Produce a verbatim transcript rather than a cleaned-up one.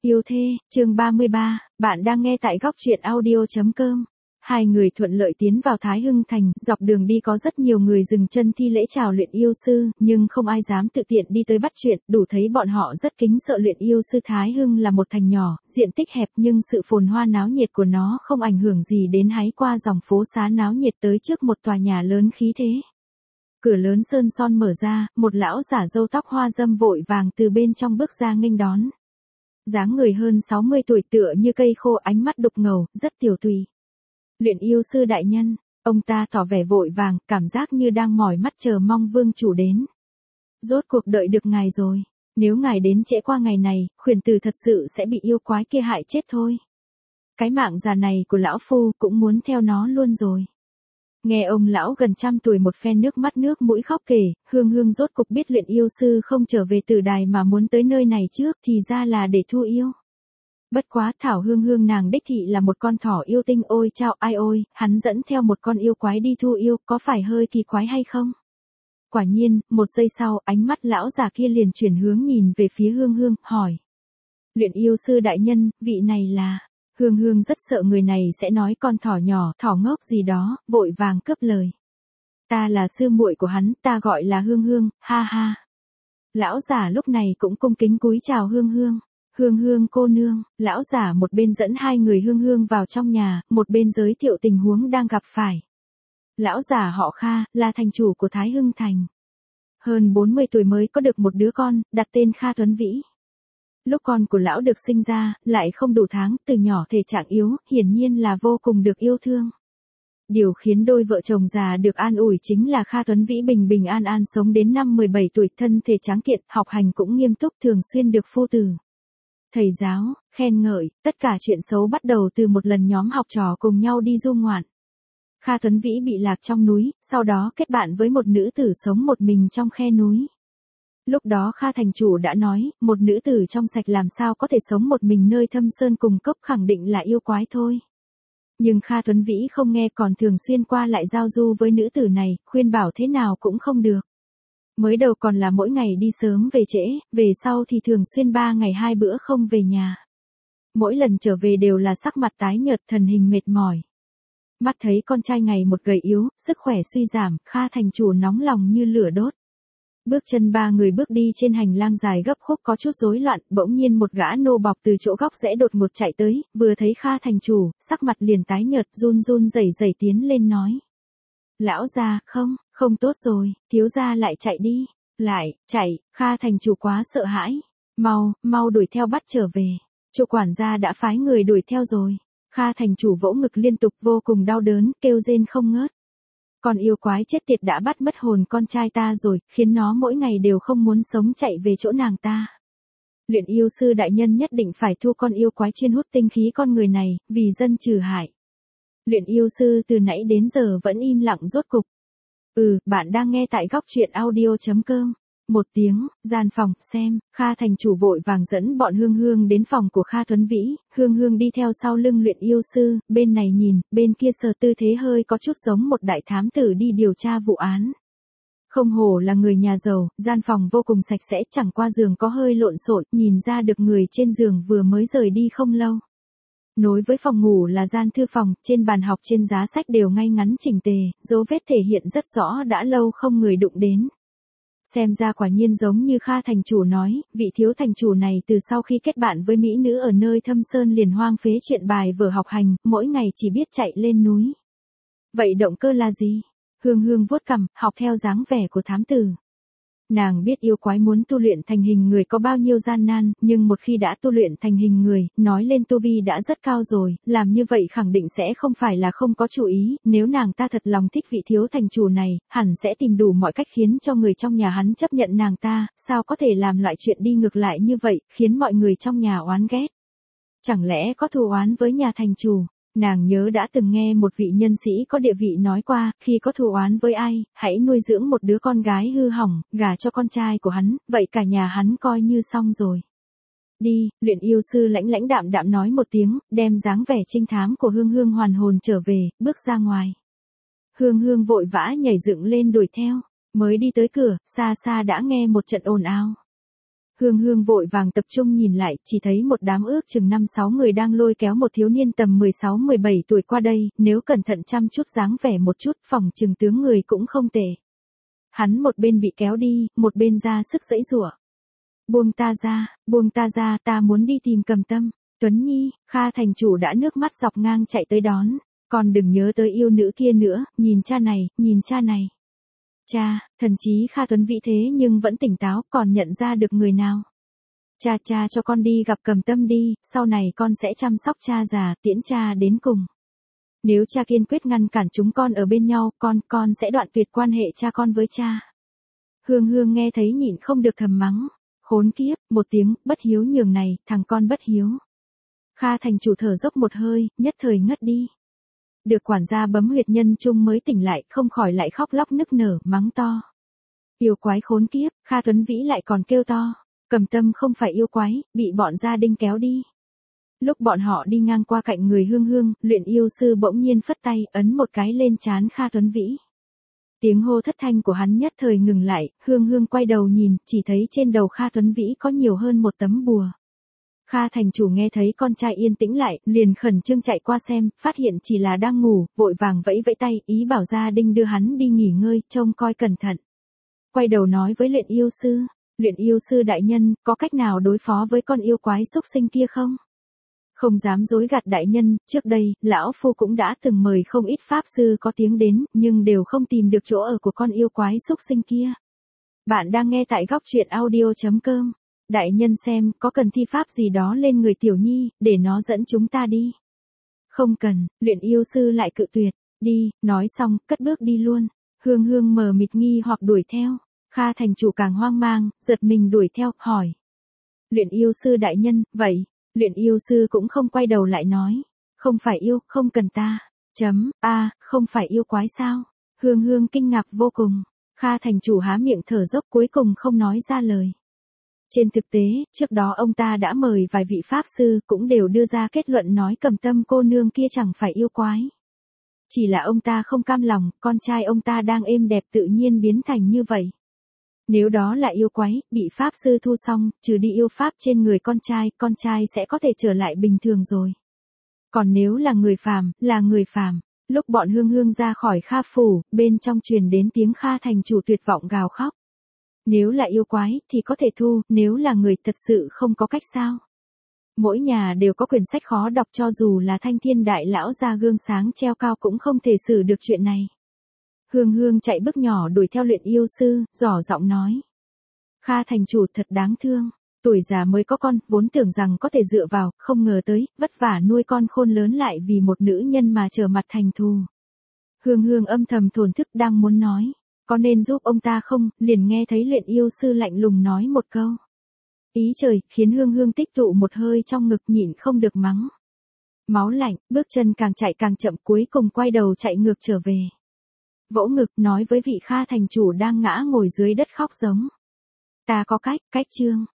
Yêu thê, chương ba mươi ba, bạn đang nghe tại góc truyện audio chấm com. Hai người thuận lợi tiến vào Thái Hưng Thành, dọc đường đi có rất nhiều người dừng chân thi lễ chào luyện yêu sư, nhưng không ai dám tự tiện đi tới bắt chuyện, đủ thấy bọn họ rất kính sợ luyện yêu sư. Thái Hưng là một thành nhỏ, diện tích hẹp nhưng sự phồn hoa náo nhiệt của nó không ảnh hưởng gì đến hái qua dòng phố xá náo nhiệt tới trước một tòa nhà lớn khí thế. Cửa lớn sơn son mở ra, một lão giả râu tóc hoa râm vội vàng từ bên trong bước ra nghênh đón. Dáng người hơn sáu mươi tuổi tựa như cây khô, ánh mắt đục ngầu, rất tiểu tùy. Luyện yêu sư đại nhân, ông ta tỏ vẻ vội vàng, cảm giác như đang mỏi mắt chờ mong vương chủ đến. Rốt cuộc đợi được ngài rồi, nếu ngài đến trễ qua ngày này, khuyển tử thật sự sẽ bị yêu quái kia hại chết thôi. Cái mạng già này của lão phu cũng muốn theo nó luôn rồi. Nghe ông lão gần trăm tuổi một phen nước mắt nước mũi khóc kể, Hương Hương rốt cục biết luyện yêu sư không trở về Tử Đài mà muốn tới nơi này trước, thì ra là để thu yêu. Bất quá thảo Hương Hương nàng đích thị là một con thỏ yêu tinh, ôi chao ai ôi, hắn dẫn theo một con yêu quái đi thu yêu, có phải hơi kỳ quái hay không? Quả nhiên, một giây sau, ánh mắt lão già kia liền chuyển hướng nhìn về phía Hương Hương, hỏi. Luyện yêu sư đại nhân, vị này là... Hương Hương rất sợ người này sẽ nói con thỏ nhỏ, thỏ ngốc gì đó, vội vàng cướp lời. Ta là sư muội của hắn, ta gọi là Hương Hương, ha ha. Lão giả lúc này cũng cung kính cúi chào Hương Hương. Hương Hương cô nương, lão giả một bên dẫn hai người Hương Hương vào trong nhà, một bên giới thiệu tình huống đang gặp phải. Lão giả họ Kha, là thành chủ của Thái Hưng Thành. Hơn bốn mươi tuổi mới có được một đứa con, đặt tên Kha Tuấn Vĩ. Lúc con của lão được sinh ra, lại không đủ tháng, từ nhỏ thể trạng yếu, hiển nhiên là vô cùng được yêu thương. Điều khiến đôi vợ chồng già được an ủi chính là Kha Tuấn Vĩ bình bình an an sống đến năm mười bảy tuổi, thân thể tráng kiện, học hành cũng nghiêm túc, thường xuyên được phu tử, thầy giáo, khen ngợi. Tất cả chuyện xấu bắt đầu từ một lần nhóm học trò cùng nhau đi du ngoạn. Kha Tuấn Vĩ bị lạc trong núi, sau đó kết bạn với một nữ tử sống một mình trong khe núi. Lúc đó Kha thành chủ đã nói, một nữ tử trong sạch làm sao có thể sống một mình nơi thâm sơn cùng cốc, khẳng định là yêu quái thôi. Nhưng Kha Tuấn Vĩ không nghe, còn thường xuyên qua lại giao du với nữ tử này, khuyên bảo thế nào cũng không được. Mới đầu còn là mỗi ngày đi sớm về trễ, về sau thì thường xuyên ba ngày hai bữa không về nhà. Mỗi lần trở về đều là sắc mặt tái nhợt, thần hình mệt mỏi. Mắt thấy con trai ngày một gầy yếu, sức khỏe suy giảm, Kha thành chủ nóng lòng như lửa đốt. Bước chân ba người bước đi trên hành lang dài gấp khúc có chút rối loạn, bỗng nhiên một gã nô bọc từ chỗ góc rẽ đột ngột chạy tới, vừa thấy Kha thành chủ, sắc mặt liền tái nhợt, run run rẩy rẩy tiến lên nói. Lão gia, không, không tốt rồi, thiếu gia lại chạy đi, lại, chạy. Kha thành chủ quá sợ hãi, mau, mau đuổi theo bắt trở về, chủ quản gia đã phái người đuổi theo rồi. Kha thành chủ vỗ ngực liên tục, vô cùng đau đớn, kêu rên không ngớt. Con yêu quái chết tiệt đã bắt mất hồn con trai ta rồi, khiến nó mỗi ngày đều không muốn sống, chạy về chỗ nàng ta. Luyện yêu sư đại nhân nhất định phải thu con yêu quái chuyên hút tinh khí con người này, vì dân trừ hại. Luyện yêu sư từ nãy đến giờ vẫn im lặng rốt cục. Ừ, bạn đang nghe tại góc truyện audio chấm com. Một tiếng, gian phòng, xem, Kha thành chủ vội vàng dẫn bọn Hương Hương đến phòng của Kha Tuấn Vĩ, Hương Hương đi theo sau lưng luyện yêu sư, bên này nhìn, bên kia sờ, tư thế hơi có chút giống một đại thám tử đi điều tra vụ án. Không hổ là người nhà giàu, gian phòng vô cùng sạch sẽ, chẳng qua giường có hơi lộn xộn, nhìn ra được người trên giường vừa mới rời đi không lâu. Nối với phòng ngủ là gian thư phòng, trên bàn học trên giá sách đều ngay ngắn chỉnh tề, dấu vết thể hiện rất rõ đã lâu không người đụng đến. Xem ra quả nhiên giống như Kha thành chủ nói, vị thiếu thành chủ này từ sau khi kết bạn với mỹ nữ ở nơi thâm sơn liền hoang phế chuyện bài vở học hành, mỗi ngày chỉ biết chạy lên núi. Vậy động cơ là gì? Hương Hương vuốt cằm, học theo dáng vẻ của thám tử. Nàng biết yêu quái muốn tu luyện thành hình người có bao nhiêu gian nan, nhưng một khi đã tu luyện thành hình người, nói lên tu vi đã rất cao rồi, làm như vậy khẳng định sẽ không phải là không có chủ ý, nếu nàng ta thật lòng thích vị thiếu thành chủ này, hẳn sẽ tìm đủ mọi cách khiến cho người trong nhà hắn chấp nhận nàng ta, sao có thể làm loại chuyện đi ngược lại như vậy, khiến mọi người trong nhà oán ghét. Chẳng lẽ có thù oán với nhà thành chủ? Nàng nhớ đã từng nghe một vị nhân sĩ có địa vị nói qua, khi có thù oán với ai, hãy nuôi dưỡng một đứa con gái hư hỏng, gả cho con trai của hắn, vậy cả nhà hắn coi như xong rồi. Đi, luyện yêu sư lãnh lãnh đạm đạm nói một tiếng, đem dáng vẻ trinh thám của Hương Hương hoàn hồn trở về, bước ra ngoài. Hương Hương vội vã nhảy dựng lên đuổi theo, mới đi tới cửa, xa xa đã nghe một trận ồn ào. Hương Hương vội vàng tập trung nhìn lại, chỉ thấy một đám ước chừng năm sáu người đang lôi kéo một thiếu niên tầm mười sáu mười bảy tuổi qua đây, nếu cẩn thận chăm chút dáng vẻ một chút, phòng chừng tướng người cũng không tệ. Hắn một bên bị kéo đi, một bên ra sức giãy giụa. Buông ta ra, buông ta ra, ta muốn đi tìm Cầm Tâm. Tuấn Nhi, Kha thành chủ đã nước mắt dọc ngang chạy tới đón. Con đừng nhớ tới yêu nữ kia nữa, nhìn cha này, nhìn cha này. Cha, thần chí Kha Tuấn Vĩ thế nhưng vẫn tỉnh táo, còn nhận ra được người nào. Cha cha cho con đi gặp Cầm Tâm đi, sau này con sẽ chăm sóc cha già, tiễn cha đến cùng. Nếu cha kiên quyết ngăn cản chúng con ở bên nhau, con, con sẽ đoạn tuyệt quan hệ cha con với cha. Hương Hương nghe thấy nhịn không được thầm mắng. Khốn kiếp, một tiếng, bất hiếu nhường này, thằng con bất hiếu. Kha thành chủ thở dốc một hơi, nhất thời ngất đi. Được quản gia bấm huyệt nhân trung mới tỉnh lại, không khỏi lại khóc lóc nức nở, mắng to. Yêu quái khốn kiếp, Kha Tuấn Vĩ lại còn kêu to. Cầm Tâm không phải yêu quái, bị bọn gia đinh kéo đi. Lúc bọn họ đi ngang qua cạnh người Hương Hương, luyện yêu sư bỗng nhiên phất tay, ấn một cái lên trán Kha Tuấn Vĩ. Tiếng hô thất thanh của hắn nhất thời ngừng lại, Hương Hương quay đầu nhìn, chỉ thấy trên đầu Kha Tuấn Vĩ có nhiều hơn một tấm bùa. Kha thành chủ nghe thấy con trai yên tĩnh lại, liền khẩn trương chạy qua xem, phát hiện chỉ là đang ngủ, vội vàng vẫy vẫy tay, ý bảo gia đinh đưa hắn đi nghỉ ngơi, trông coi cẩn thận. Quay đầu nói với luyện yêu sư, luyện yêu sư đại nhân, có cách nào đối phó với con yêu quái xúc sinh kia không? Không dám dối gạt đại nhân, trước đây, lão phu cũng đã từng mời không ít pháp sư có tiếng đến, nhưng đều không tìm được chỗ ở của con yêu quái xúc sinh kia. Bạn đang nghe tại góc truyện audio chấm com. Đại nhân xem, có cần thi pháp gì đó lên người Tiểu Nhi, để nó dẫn chúng ta đi. Không cần, luyện yêu sư lại cự tuyệt. Đi, nói xong, cất bước đi luôn. Hương Hương mờ mịt nghi hoặc đuổi theo. Kha thành chủ càng hoang mang, giật mình đuổi theo, hỏi. Luyện yêu sư đại nhân, vậy? Luyện yêu sư cũng không quay đầu lại nói. Không phải yêu, không cần ta. Chấm, a à, không phải yêu quái sao? Hương Hương kinh ngạc vô cùng. Kha thành chủ há miệng thở dốc cuối cùng không nói ra lời. Trên thực tế, trước đó ông ta đã mời vài vị pháp sư cũng đều đưa ra kết luận nói Cầm Tâm cô nương kia chẳng phải yêu quái. Chỉ là ông ta không cam lòng, con trai ông ta đang êm đẹp tự nhiên biến thành như vậy. Nếu đó là yêu quái, bị pháp sư thu xong, trừ đi yêu pháp trên người con trai, con trai sẽ có thể trở lại bình thường rồi. Còn nếu là người phàm, là người phàm. Lúc bọn Hương Hương ra khỏi Kha phủ, bên trong truyền đến tiếng Kha thành chủ tuyệt vọng gào khóc. Nếu là yêu quái, thì có thể thu, nếu là người thật sự không có cách sao. Mỗi nhà đều có quyển sách khó đọc, cho dù là Thanh Thiên đại lão ra gương sáng treo cao cũng không thể xử được chuyện này. Hương Hương chạy bước nhỏ đuổi theo luyện yêu sư, dò giọng nói. Kha thành chủ thật đáng thương, tuổi già mới có con, vốn tưởng rằng có thể dựa vào, không ngờ tới, vất vả nuôi con khôn lớn lại vì một nữ nhân mà trở mặt thành thù. Hương Hương âm thầm thổn thức đang muốn nói. Có nên giúp ông ta không, liền nghe thấy luyện yêu sư lạnh lùng nói một câu. Ý trời, khiến Hương Hương tích tụ một hơi trong ngực nhịn không được mắng. Máu lạnh, bước chân càng chạy càng chậm cuối cùng quay đầu chạy ngược trở về. Vỗ ngực nói với vị Kha thành chủ đang ngã ngồi dưới đất khóc giống. Ta có cách, cách chương.